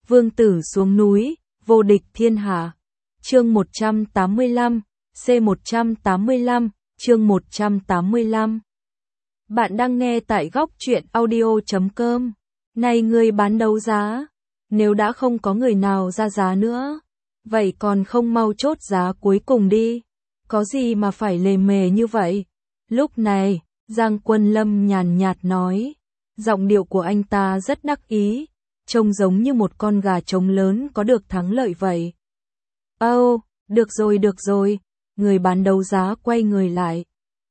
Vương tử xuống núi, vô địch thiên hạ. Chương 185, C185, chương 185. Bạn đang nghe tại góc truyện audio.com. Này người bán đấu giá, nếu đã không có người nào ra giá nữa, vậy còn không mau chốt giá cuối cùng đi. Có gì mà phải lề mề như vậy? Lúc này, Giang Quân Lâm nhàn nhạt nói, giọng điệu của anh ta rất đắc ý, trông giống như một con gà trống lớn có được thắng lợi vậy. Được rồi, người bán đấu giá quay người lại.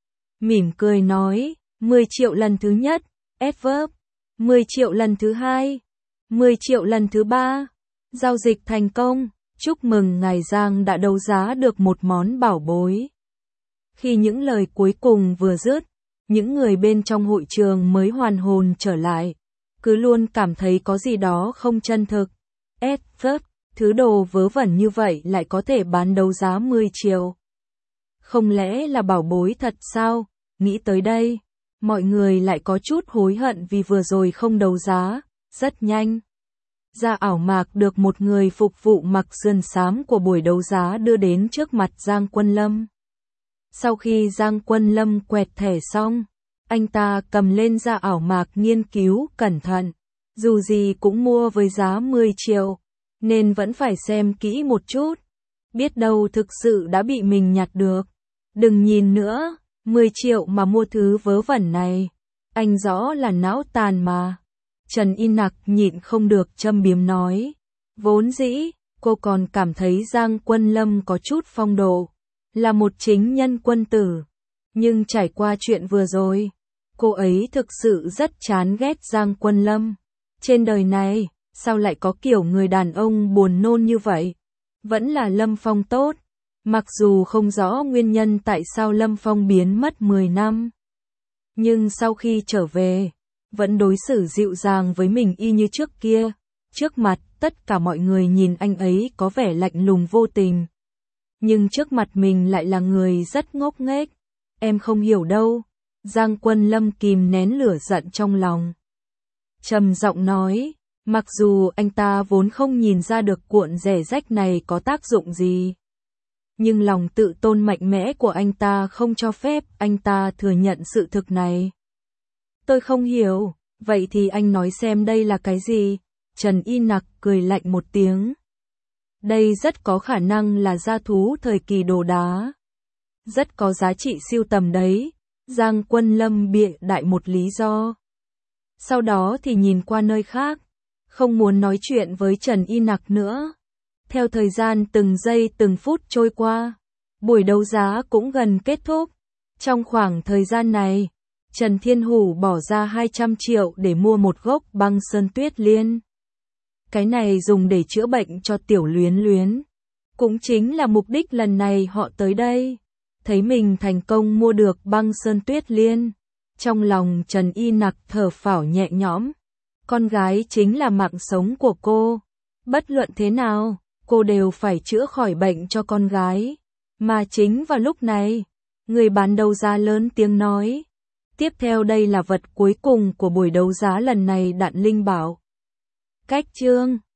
Mỉm cười nói, 10 triệu lần thứ nhất, adverb, 10 triệu lần thứ hai, 10 triệu lần thứ ba. Giao dịch thành công, chúc mừng ngài Giang đã đấu giá được một món bảo bối. Khi những lời cuối cùng vừa dứt, những người bên trong hội trường mới hoàn hồn trở lại, cứ luôn cảm thấy có gì đó không chân thực. Adverb, thứ đồ vớ vẩn như vậy lại có thể bán đấu giá 10 triệu. Không lẽ là bảo bối thật sao? Nghĩ tới đây, mọi người lại có chút hối hận vì vừa rồi không đấu giá. Rất nhanh, Gia Ảo Mạc được một người phục vụ mặc sườn xám của buổi đấu giá đưa đến trước mặt Giang Quân Lâm. Sau khi Giang Quân Lâm quẹt thẻ xong, anh ta cầm lên Gia Ảo Mạc nghiên cứu cẩn thận. Dù gì cũng mua với giá 10 triệu, nên vẫn phải xem kỹ một chút. Biết đâu thực sự đã bị mình nhặt được. Đừng nhìn nữa, 10 triệu mà mua thứ vớ vẩn này. Anh rõ là não tàn mà. Trần Y Nặc nhịn không được châm biếm nói. Vốn dĩ, cô còn cảm thấy Giang Quân Lâm có chút phong độ, là một chính nhân quân tử. Nhưng trải qua chuyện vừa rồi, cô ấy thực sự rất chán ghét Giang Quân Lâm. Trên đời này, sao lại có kiểu người đàn ông buồn nôn như vậy? Vẫn là Lâm Phong tốt. Mặc dù không rõ nguyên nhân tại sao Lâm Phong biến mất 10 năm. Nhưng sau khi trở về, vẫn đối xử dịu dàng với mình y như trước kia. Trước mặt, tất cả mọi người nhìn anh ấy có vẻ lạnh lùng vô tình. Nhưng trước mặt mình lại là người rất ngốc nghếch. Em không hiểu đâu. Giang Quân Lâm kìm nén lửa giận trong lòng. Trầm giọng nói, mặc dù anh ta vốn không nhìn ra được cuộn rẻ rách này có tác dụng gì. Nhưng lòng tự tôn mạnh mẽ của anh ta không cho phép anh ta thừa nhận sự thực này. Tôi không hiểu, vậy thì anh nói xem đây là cái gì? Trần Y Nặc cười lạnh một tiếng. Đây rất có khả năng là gia thú thời kỳ đồ đá. Rất có giá trị sưu tầm đấy. Giang Quân Lâm bịa đại một lý do. Sau đó thì nhìn qua nơi khác, không muốn nói chuyện với Trần Y Nặc nữa. Theo thời gian từng giây từng phút trôi qua, buổi đấu giá cũng gần kết thúc. Trong khoảng thời gian này, Trần Thiên Hủ bỏ ra 200 triệu để mua một gốc băng sơn tuyết liên. Cái này dùng để chữa bệnh cho Tiểu Luyến Luyến. Cũng chính là mục đích lần này họ tới đây. Thấy mình thành công mua được băng sơn tuyết liên. Trong lòng Trần Y Nặc thở phào nhẹ nhõm. Con gái chính là mạng sống của cô. Bất luận thế nào, cô đều phải chữa khỏi bệnh cho con gái. Mà chính vào lúc này, người bán đấu giá lớn tiếng nói. Tiếp theo đây là vật cuối cùng của buổi đấu giá lần này, Đạn Linh bảo. Cách chương